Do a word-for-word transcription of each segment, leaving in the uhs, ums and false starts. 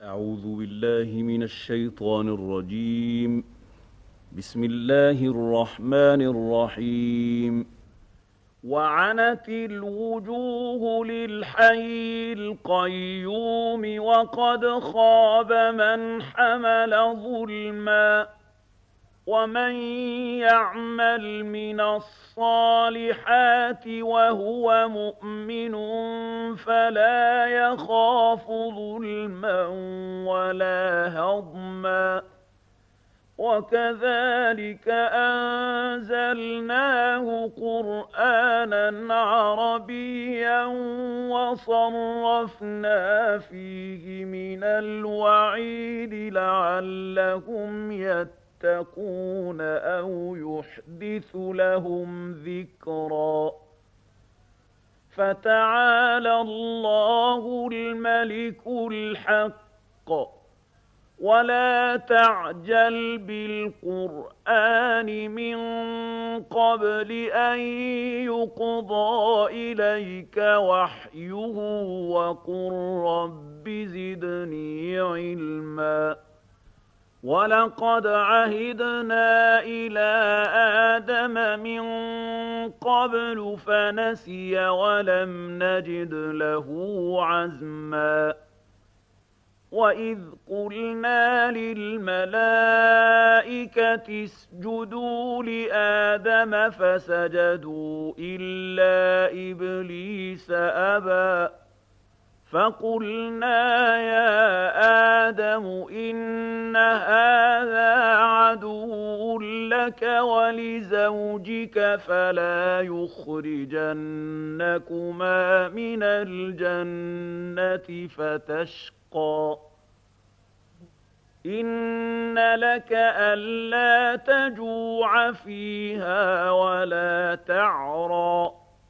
أعوذ بالله من الشيطان الرجيم. بسم الله الرحمن الرحيم. وعنت الوجوه للحي القيوم وقد خاب من حمل ظلما ومن يعمل من الصالحات وهو مؤمن فلا يخاف ظلما ولا هضما وكذلك أنزلناه قرآنا عربيا وصرفنا فيه من الوعيد لعلهم يتقون أو يحدث لهم ذكرا فتعالى الله الملك الحق ولا تعجل بالقرآن من قبل أن يقضى إليك وحيه وقل رب زدني علما ولقد عهدنا إلى آدم من قبل فنسي ولم نجد له عزما وإذ قلنا للملائكة اسجدوا لآدم فسجدوا إلا إبليس أبى فقلنا يا آدم إن هذا عدو لك ولزوجك فلا يخرجنكما من الجنة فتشقى إن لك ألا تجوع فيها ولا تعرى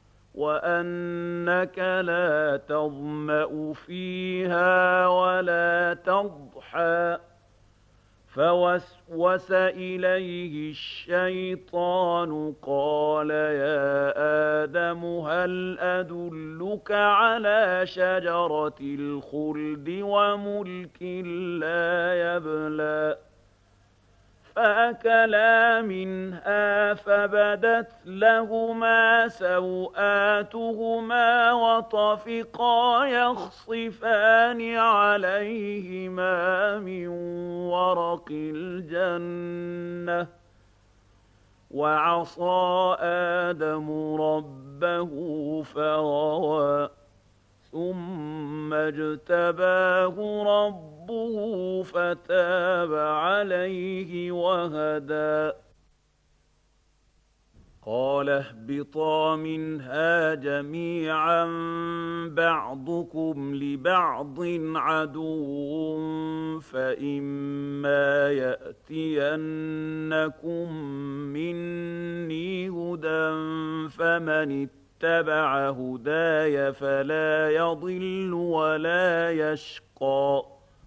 وأنك لا تظمأ فيها ولا تضحى فوسوس إليه الشيطان قال يا آدم هل أدلك على شجرة الخلد وملك لا يبلى فأكلا منها فبدت لهما سوآتهما وطفقا يخصفان عليهما من ورق الجنة وعصى آدم ربه فغوى ثم اجتباه ربه فتاب عليه وهدى قال اهبطا منها جميعا بعضكم لبعض عدو فإما يأتينكم مني هدى فمن اتبع هداي فلا يضل ولا يشقى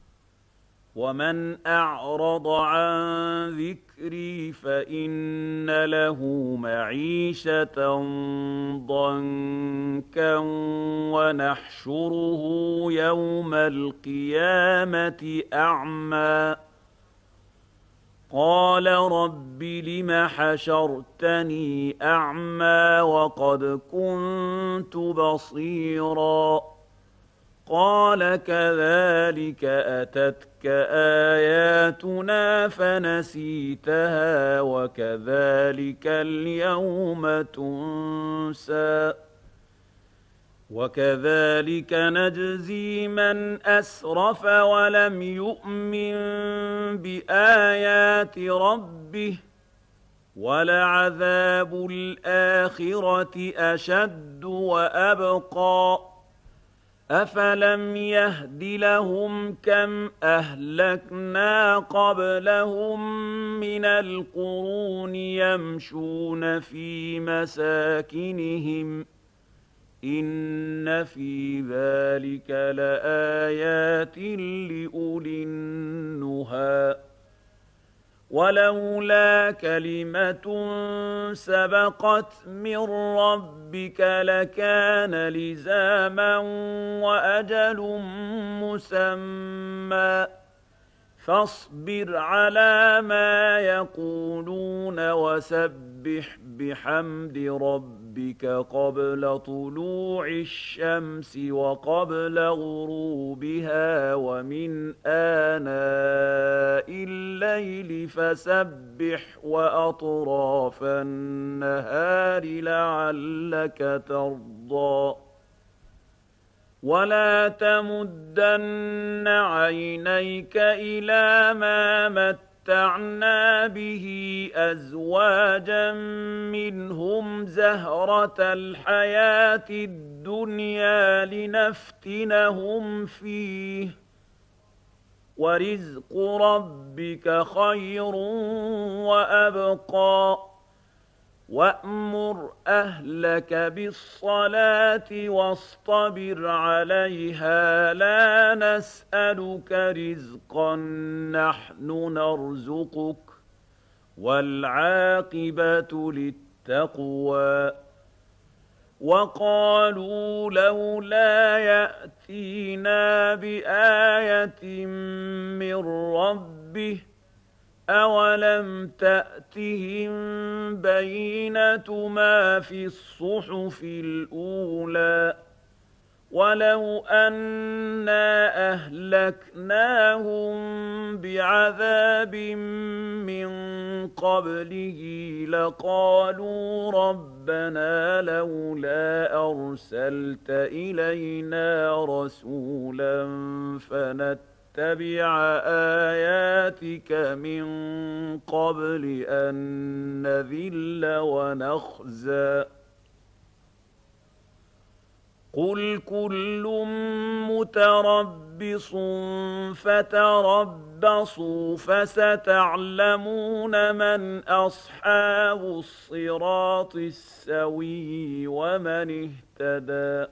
ومن أعرض عن ذكري فإن له معيشة ضنكا ونحشره يوم القيامة أعمى قال رب لم حشرتني أعمى وقد كنت بصيرا قال كذلك أتتك آياتنا فنسيتها وكذلك اليوم تنسى وكذلك نجزي من أسرف ولم يؤمن بآيات ربه ولعذاب الآخرة أشد وأبقى أفلم يهد لهم كم أهلكنا قبلهم من القرون يمشون في مساكنهم إن في ذلك لآيات لأولي النهى ولولا كلمة سبقت من ربك لكان لزاما وأجل مسمى فاصبر على ما يقولون وسبح بحمد ربك قبل طلوع الشمس وقبل غروبها ومن آناء الليل فسبح وأطراف النهار لعلك ترضى ولا تمدن عينيك إلى ما متعنا به أزواجا منهم زهرة الحياة الدنيا لنفتنهم فيه ورزق ربك خير وأبقى وأمر أهلك بالصلاة واصطبر عليها لا نسألك رزقا نحن نرزقك والعاقبة للتقوى وقالوا لولا يأتينا بآية من ربه أولم تأتهم بينة ما في الصحف الأولى ولو أنا أهلكناهم بعذاب من قبله لقالوا ربنا لولا أرسلت إلينا رسولا فنتبع تبع آياتك من قبل أن نذل ونخزى قل كل متربص فتربصوا فستعلمون من أصحاب الصراط السوي ومن اهتدى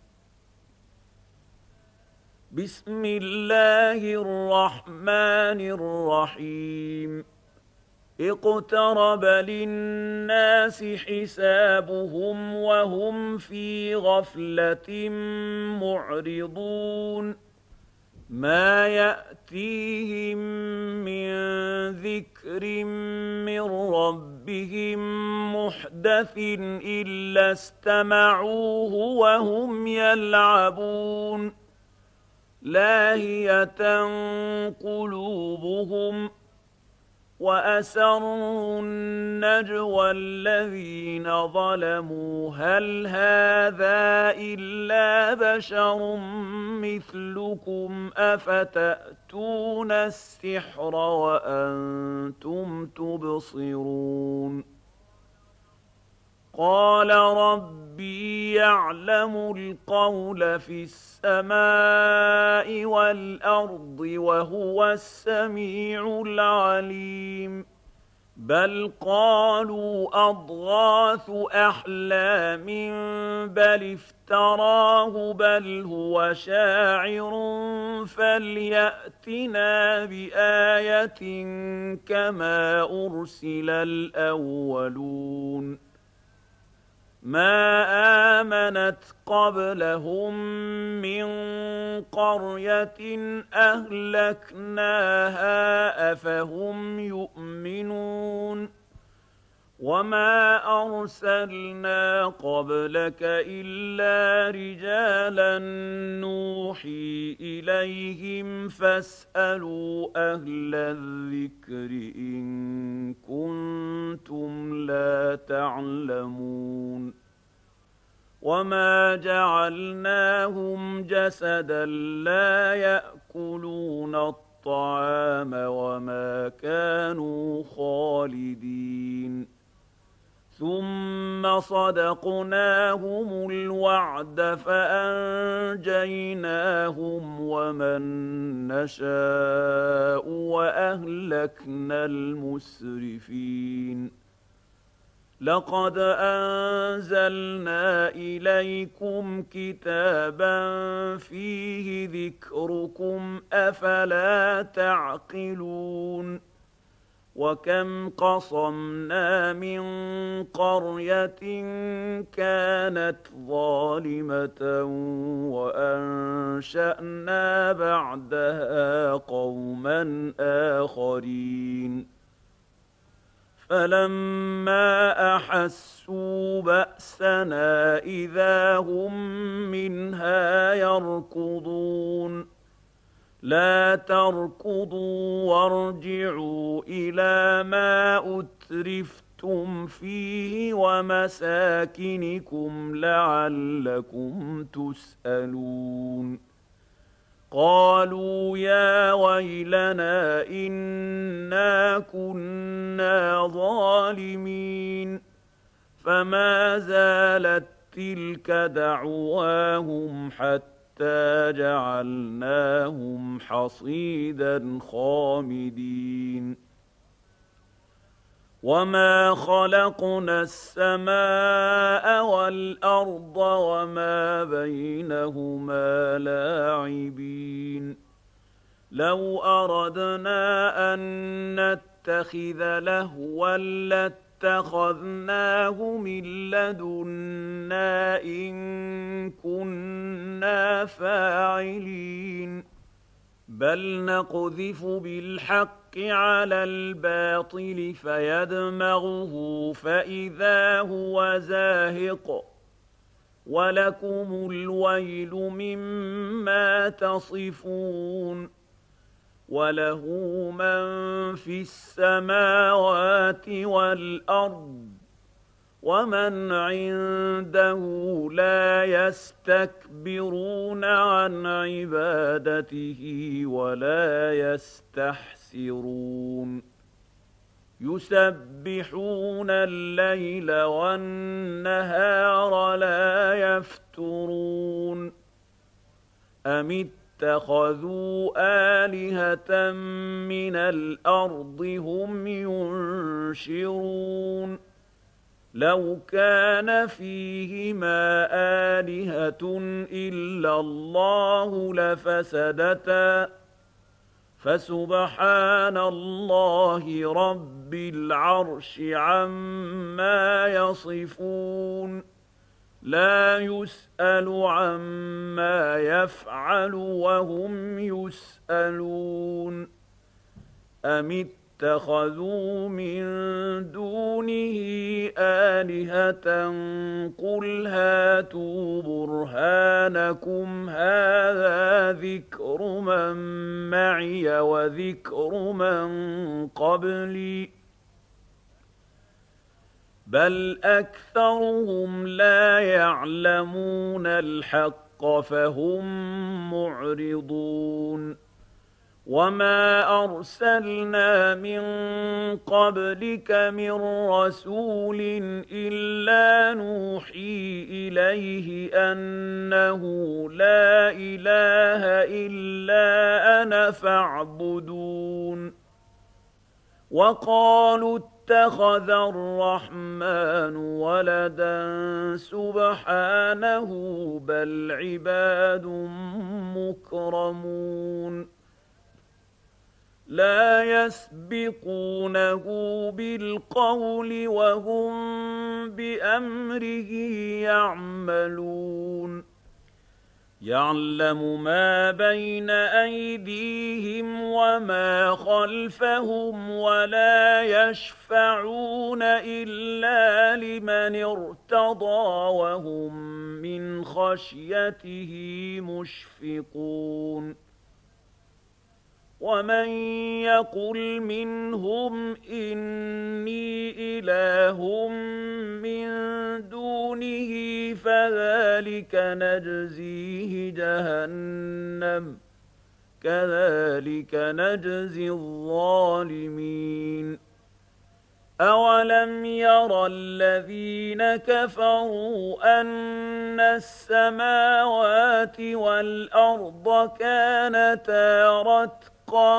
بسم الله الرحمن الرحيم اقترب للناس حسابهم وهم في غفلة معرضون ما يأتيهم من ذكر من ربهم محدث إلا استمعوه وهم يلعبون لاهية قلوبهم وأسروا النجوى الذين ظلموا هل هذا إلا بشر مثلكم أفتأتون السحر وأنتم تبصرون قال ربي يعلم القول في السماء والأرض وهو السميع العليم بل قالوا أضغاث أحلام بل افتراه بل هو شاعر فليأتنا بآية كما أرسل الأولون ما آمنت قبلهم من قرية أهلكناها أفهم يؤمنون وما أرسلنا قبلك إلا رجالا نوحي إليهم فاسألوا أهل الذكر إن كنتم لا تعلمون وما جعلناهم جسدا لا يأكلون الطعام وما كانوا خالدين ثم صدقناهم الوعد فأنجيناهم ومن نشاء وأهلكنا المسرفين لقد أنزلنا إليكم كتابا فيه ذكركم أفلا تعقلون وكم قصمنا من قرية كانت ظالمة وأنشأنا بعدها قوما آخرين فلما أحسوا بأسنا إذا هم منها يركضون لا تركضوا وارجعوا إلى ما أترفتم فيه ومساكنكم لعلكم تسألون قالوا يا ويلنا إنا كنا ظالمين فما زالت تلك دعواهم حتى حتى جعلناهم حصيدا خامدين وما خلقنا السماء والأرض وما بينهما لاعبين لو أردنا أن نتخذ لهوا لاتخذناه من لدنا إن كنا فاعلين بل نقذف بالحق على الباطل فيدمغه فإذا هو زاهق ولكم الويل مما تصفون وله من في السماوات والأرض ومن عنده لا يستكبرون عن عبادته ولا يستحسرون يسبحون الليل والنهار لا يفترون أم اتخذوا آلهة من الأرض هم ينشرون لو كان فيهما آلهة إلا الله لفسدتا فسبحان الله رب العرش عما يصفون لا يسأل عما يفعل وهم يسألون أم اتخذوا من دونه آلهة قل هاتوا برهانكم هذا ذكر من معي وذكر من قبلي بل أكثرهم لا يعلمون الحق فهم معرضون وما أرسلنا من قبلك من رسول إلا نوحي إليه أنه لا إله إلا أنا فاعبدون وقالوا اتخذ الرحمن ولدا سبحانه بل عباد مكرمون لا يسبقونه بالقول وهم بأمره يعملون يعلم ما بين أيديهم وما خلفهم ولا يشفعون إلا لمن ارتضى وهم من خشيته مشفقون ومن يقل منهم إني إله من دونه فذلك نجزيه جهنم كذلك نجزي الظالمين أولم ير الذين كفروا أن السماوات والأرض كانتا رتقا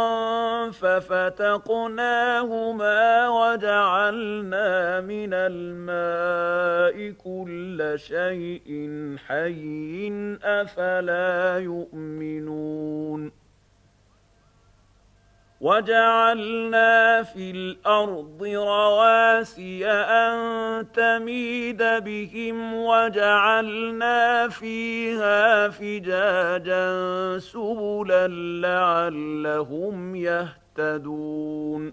ففتقناهما وجعلنا من الماء كل شيء حي أفلا يؤمنون وَجَعَلْنَا فِي الْأَرْضِ رَوَاسِيَ أَن تَمِيدَ بِهِمْ وَجَعَلْنَا فِيهَا فِجَاجًا سُبُلًا لَّعَلَّهُمْ يَهْتَدُونَ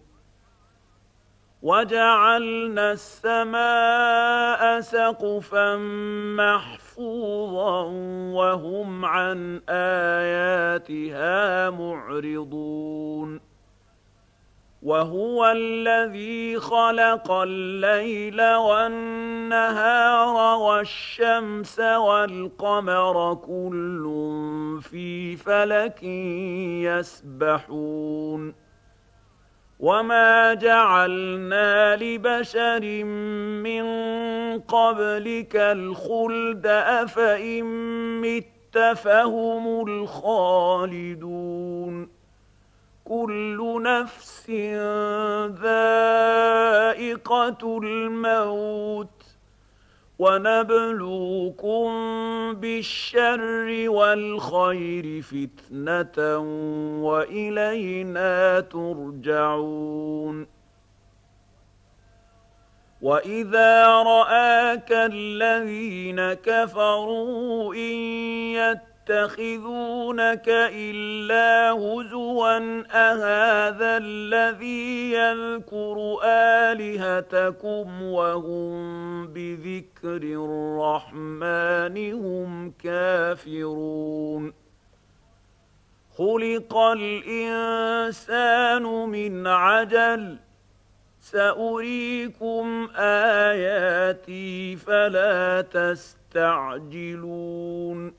وَجَعَلْنَا السَّمَاءَ سَقْفًا مَّحْفُوظًا وَهُمْ عَنْ آيَاتِهَا مُعْرِضُونَ وَهُوَ الَّذِي خَلَقَ اللَّيْلَ وَالنَّهَارَ وَالشَّمْسَ وَالْقَمَرَ كُلٌّ فِي فَلَكٍ يَسْبَحُونَ وَمَا جَعَلْنَا لِبَشَرٍ مِّن قَبْلِكَ الْخُلْدَ أَفَإِن مِّتَّ فَهُمُ الْخَالِدُونَ كُلُّ نَفْسٍ ذَائِقَةُ الْمَوْتِ وَنَبْلُوكُم بِالشَّرِّ وَالْخَيْرِ فِتْنَةً وَإِلَيْنَا تُرْجَعُونَ وَإِذَا رَآكَ الَّذِينَ كَفَرُوا إِن يَتَّخِذُونَكَ إِلَّا هُزُوًا أَهَٰذَا الَّذِي يَذْكُرُ آلِهَتَكُمْ وَهُم بِذِكْرِ الرَّحْمَٰنِ هُمْ كَافِرُونَ خُلِقَ الْإِنسَانُ مِنْ عَجَلٍ سَأُرِيكُمْ آيَاتِي فَلَا تَسْتَعْجِلُونِ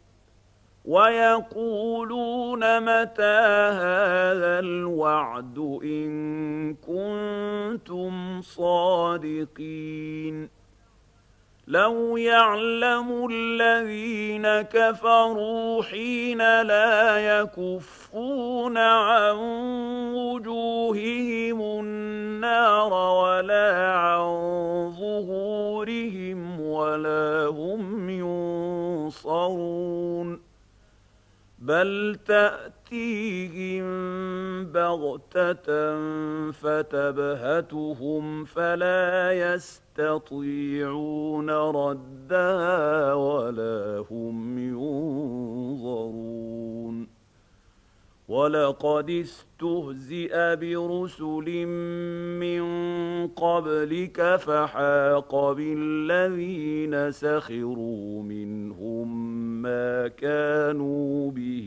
وَيَقُولُونَ مَتَىٰ هَٰذَا الْوَعْدُ إِن كُنتُمْ صَادِقِينَ لَوْ يَعْلَمُ الَّذِينَ كَفَرُوا حِينَ لَا يَكُفُّونَ عَن وُجُوهِهِمُ النَّارَ وَلَا عَن ظُهُورِهِمْ وَلَا هُمْ يُنصَرُونَ بَلْ تَأْتِيهِم بَغْتَةً فَتَبْهَتُهُمْ فَلَا يَسْتَطِيعُونَ رَدَّهَا وَلَا هُمْ يُنظَرُونَ وَلَقَدِ اسْتُهْزِئَ بِرُسُلٍ مِّن قَبْلِكَ فَحَاقَ بِالَّذِينَ سَخِرُوا مِنْهُم مَّا كَانُوا بِهِ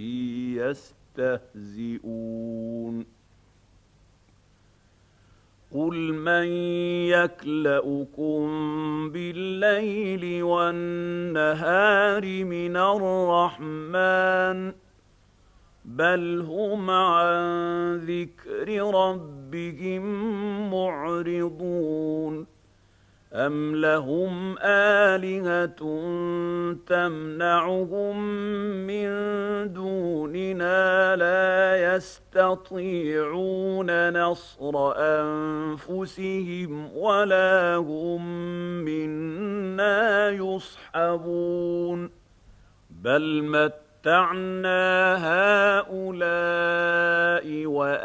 يَسْتَهْزِئُونَ قُلْ مَن يَكْلَؤُكُم بِاللَّيْلِ وَالنَّهَارِ مِنَ الرَّحْمَٰنِ بَلْ هُمْ عَن ذِكْرِ رَبِّهِم مُّعْرِضُونَ أَمْ لَهُمْ آلِهَةٌ تَمْنَعُهُم مِّن دُونِنَا لَا يَسْتَطِيعُونَ نَصْرَ أَنفُسِهِمْ وَلَا هُم مِّنَّا يُصْحَبُونَ بَلْ مَتَّعْنَا هَٰؤُلَاءِ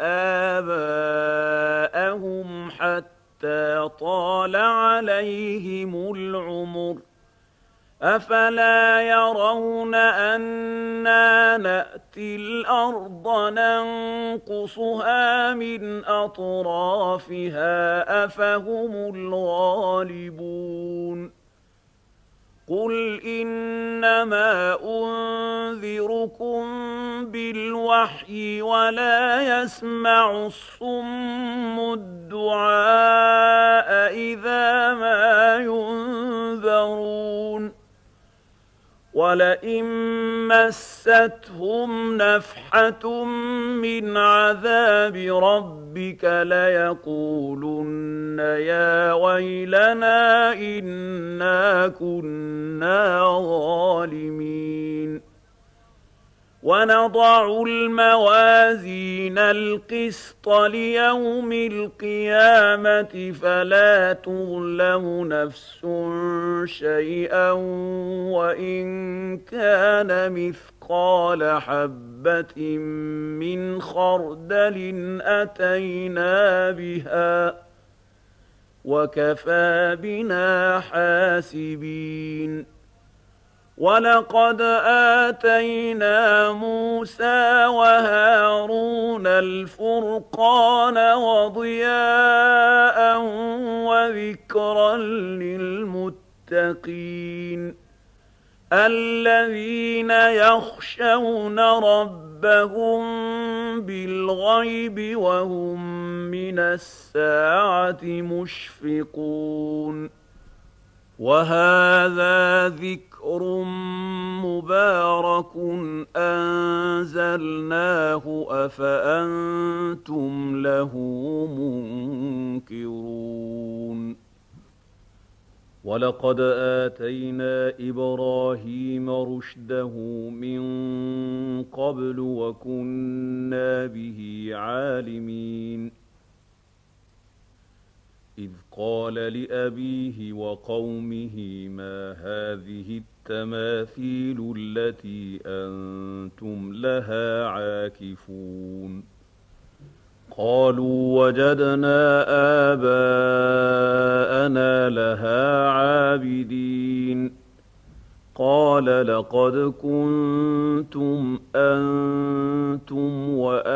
وَآبَاءَهُمْ حَتَّىٰ طَالَ عَلَيْهِمُ الْعُمُرُ أَفَلَا يَرَوْنَ أَنَّا نَأْتِي الْأَرْضَ نَنقُصُهَا مِنْ أَطْرَافِهَا أَفَهُمُ الْغَالِبُونَ قُلْ إِنَّمَا أُنذِرُكُم بِالْوَحْيِ وَلَا يَسْمَعُ الصُّمُّ الدُّعَاءَ إِذَا مَا يُنذَرُونَ وَلَئِن مَّسَّتْهُمْ نَفْحَةٌ مِّنْ عَذَابِ رَبِّكَ لَيَقُولُنَّ يَا وَيْلَنَا إِنَّا كُنَّا ظَالِمِينَ وَنَضَعُ الْمَوَازِينَ الْقِسْطَ لِيَوْمِ الْقِيَامَةِ فَلَا تُظْلَمُ نَفْسٌ شَيْئًا وَإِن كَانَ مِثْقَالَ مثقال حبة من خردل أتينا بها وكفى بنا حاسبين ولقد آتينا موسى وهارون الفرقان وضياء وذكرا للمتقين الذين يخشون ربهم بالغيب وهم من الساعة مشفقون وهذا ذكر مبارك أنزلناه أفأنتم له منكرون ولقد آتينا إبراهيم رشده من قبل وكنا به عالمين إذ قال لأبيه وقومه ما هذه التماثيل التي أنتم لها عاكفون قالوا وجدنا آباءنا لها عابدين قال لقد كنتم أنتم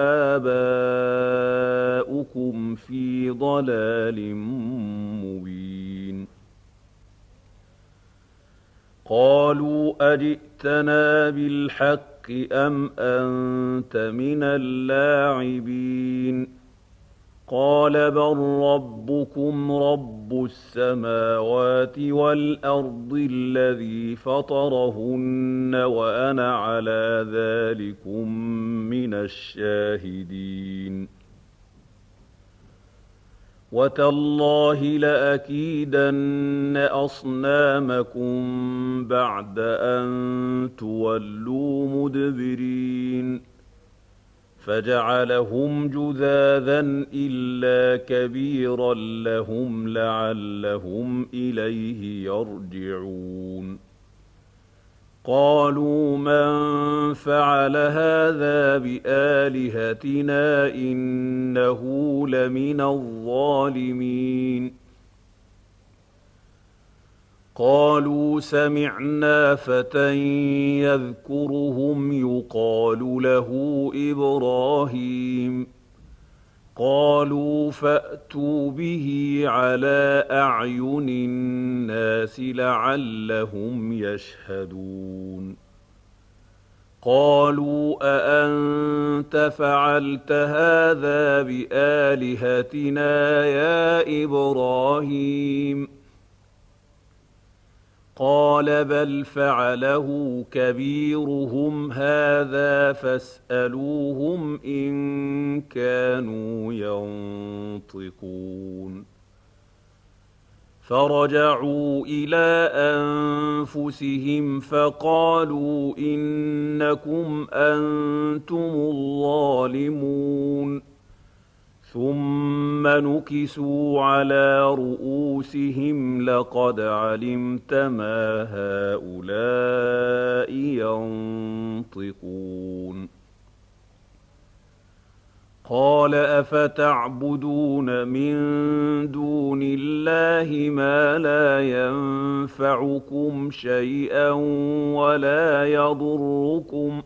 وآباؤكم في ضلال مبين قالوا أجئتنا بالحق أم أنت من اللاعبين قال بل ربكم رب السماوات والأرض الذي فطرهن وأنا على ذلكم من الشاهدين وتالله لأكيدن أصنامكم بعد أن تولوا مدبرين فجعلهم جذاذا إلا كبيرا لهم لعلهم إليه يرجعون قالوا من فعل هذا بآلهتنا إنه لمن الظالمين قالوا سمعنا فتى يذكرهم يقال له إبراهيم قالوا فأتوا به على أعين الناس لعلهم يشهدون قالوا أأنت فعلت هذا بآلهتنا يا إبراهيم قال بل فعله كبيرهم هذا فاسألوهم إن كانوا ينطقون فرجعوا إلى أنفسهم فقالوا إنكم أنتم الظالمون ثم نكسوا على رؤوسهم لقد علمت ما هؤلاء ينطقون قال أفتعبدون من دون الله ما لا ينفعكم شيئا ولا يضركم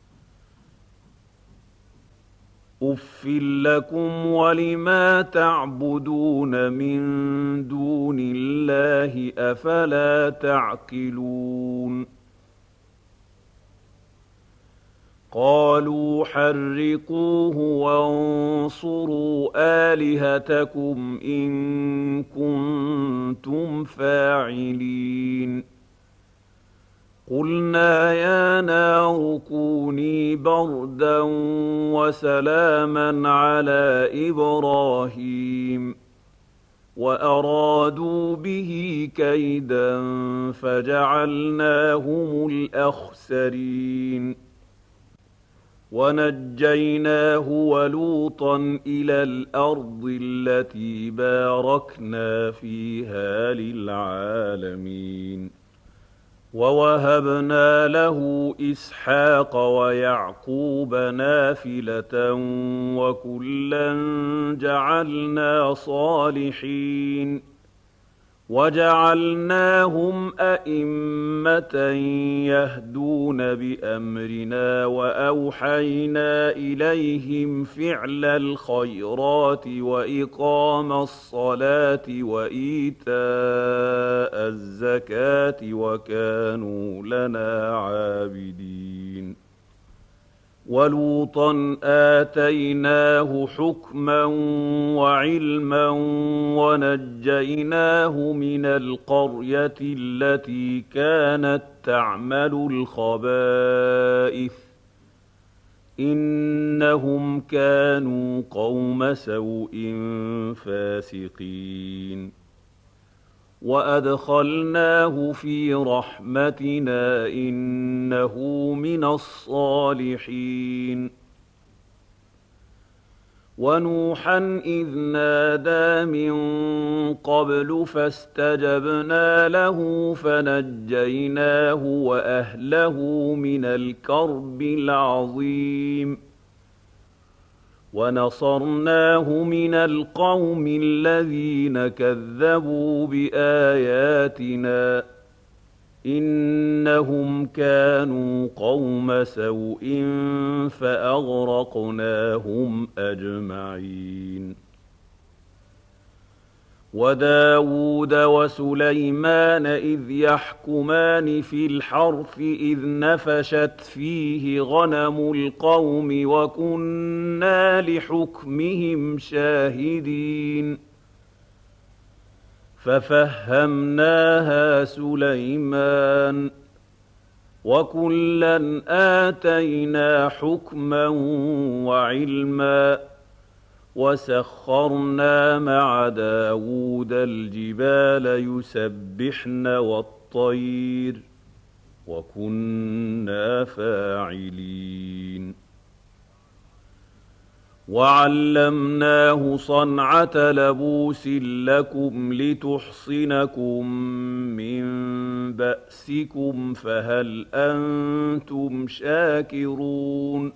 أُفٍّ لكم ولما تعبدون من دون الله أفلا تعقلون قالوا حرقوه وانصروا آلهتكم إن كنتم فاعلين قلنا يا نار كوني بردا وسلاما على إبراهيم وأرادوا به كيدا فجعلناهم الأخسرين ونجيناه ولوطا إلى الأرض التي باركنا فيها للعالمين وَوَهَبْنَا لَهُ إِسْحَاقَ وَيَعْقُوبَ نَافِلَةً وَكُلًّا جَعَلْنَا صَالِحِينَ وَجَعَلْنَاهُمْ أَئِمَّةً يَهْدُونَ بِأَمْرِنَا وَأَوْحَيْنَا إِلَيْهِمْ فِعْلَ الْخَيْرَاتِ وَإِقَامَ الصَّلَاةِ وَإِيتَاءَ الزَّكَاةِ وَكَانُوا لَنَا عَابِدِينَ وَلُوطًا آتَيْنَاهُ حُكْمًا وَعِلْمًا وَنَجَّيْنَاهُ مِنَ الْقَرْيَةِ الَّتِي كَانَتْ تَعْمَلُ الْخَبَائِثَ إِنَّهُمْ كَانُوا قَوْمَ سَوْءٍ فَاسِقِينَ وَأَدْخَلْنَاهُ فِي رَحْمَتِنَا إِنَّهُ مِنَ الصَّالِحِينَ وَنُوحًا إِذْ نَادَىٰ مِن قَبْلُ فَاسْتَجَبْنَا لَهُ فَنَجَّيْنَاهُ وَأَهْلَهُ مِنَ الْكَرْبِ الْعَظِيمِ وَنَصَرْنَاهُ مِنَ الْقَوْمِ الَّذِينَ كَذَّبُوا بِآيَاتِنَا إِنَّهُمْ كَانُوا قَوْمَ سَوْءٍ فَأَغْرَقْنَاهُمْ أَجْمَعِينَ وَدَاوُودَ وَسُلَيْمَانَ إِذْ يَحْكُمَانِ فِي الْحَرْثِ إِذْ نَفَشَتْ فِيهِ غَنَمُ الْقَوْمِ وَكُنَّا لِحُكْمِهِمْ شَاهِدِينَ فَفَهَّمْنَاهَا سُلَيْمَانَ وَكُلًّا آتَيْنَا حُكْمًا وَعِلْمًا وَسَخَّرْنَا مَعَ دَاوُودَ الْجِبَالَ يُسَبِّحْنَ وَالطَّيْرَ وَكُنَّا فَاعِلِينَ وَعَلَّمْنَاهُ صَنْعَةَ لَبُوسٍ لَّكُمْ لِتُحْصِنَكُم مِّن بَأْسِكُمْ فَهَلْ أَنتُمْ شَاكِرُونَ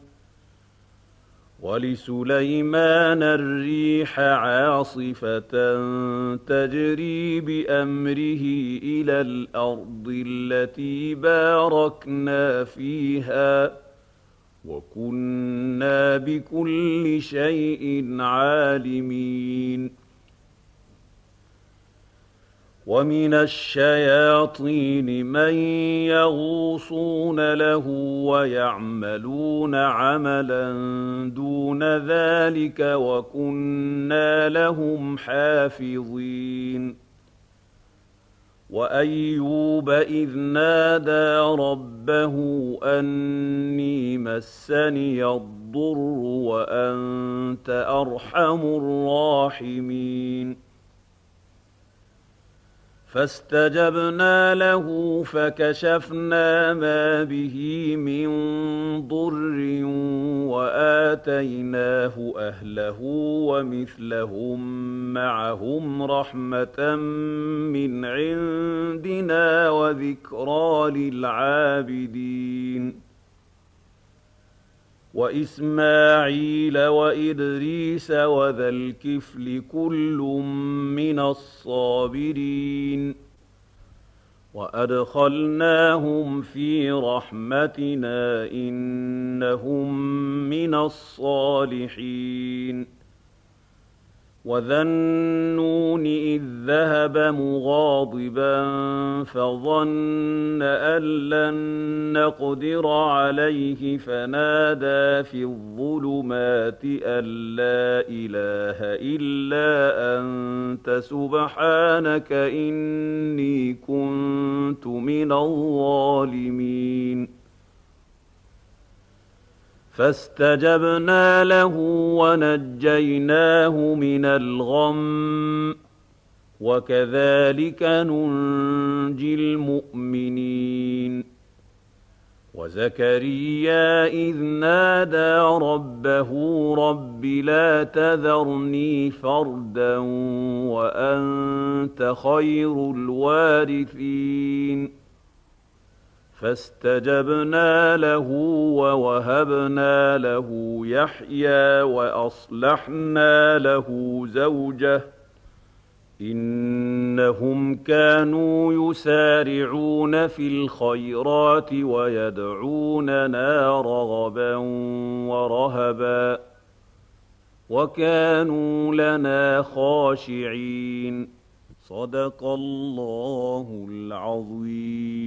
وَلِسُلَيْمَانَ الرِّيحَ عَاصِفَةً تَجْرِي بِأَمْرِهِ إِلَى الْأَرْضِ الَّتِي بَارَكْنَا فِيهَا وَكُنَّا بِكُلِّ شَيْءٍ عَالِمِينَ وَمِنَ الشَّيَاطِينِ مَن يَغُوصُونَ لَهُ وَيَعْمَلُونَ عَمَلًا دُونَ ذَلِكَ وَكُنَّا لَهُمْ حَافِظِينَ وَأَيُّوبَ إِذْ نَادَىٰ رَبَّهُ أَنِّي مَسَّنِيَ الضُّرُّ وَأَنتَ أَرْحَمُ الرَّاحِمِينَ فَاسْتَجَبْنَا لَهُ فَكَشَفْنَا مَا بِهِ مِن ضُرٍّ وَآتَيْنَاهُ أَهْلَهُ وَمِثْلَهُم مَّعَهُمْ رَحْمَةً مِّنْ عِندِنَا وَذِكْرَىٰ لِلْعَابِدِينَ وَإِسْمَاعِيلَ وَإِدْرِيسَ وَذَا الْكِفْلِ كُلٌّ مِّنَ الصَّابِرِينَ وَأَدْخَلْنَاهُمْ فِي رَحْمَتِنَا إِنَّهُم مِّنَ الصَّالِحِينَ وَذَا النُّونِ إِذ ذَّهَبَ مُغَاضِبًا فَظَنَّ أَن لَّن نَّقْدِرَ عَلَيْهِ فَنَادَىٰ فِي الظُّلُمَاتِ أَن لَّا إِلَٰهَ إِلَّا أَنتَ سُبْحَانَكَ إِنِّي كُنتُ مِنَ الظَّالِمِينَ فَاسْتَجَبْنَا لَهُ وَنَجَّيْنَاهُ مِنَ الْغَمِّ ۚ وَكَذَٰلِكَ نُنجِي الْمُؤْمِنِينَ وَزَكَرِيَّا إِذْ نَادَىٰ رَبَّهُ رَبِّ لَا تَذَرْنِي فَرْدًا وَأَنتَ خَيْرُ الْوَارِثِينَ فاستجبنا له ووهبنا له يحيى وأصلحنا له زوجه إنهم كانوا يسارعون في الخيرات ويدعوننا رغبا ورهبا وكانوا لنا خاشعين. صدق الله العظيم.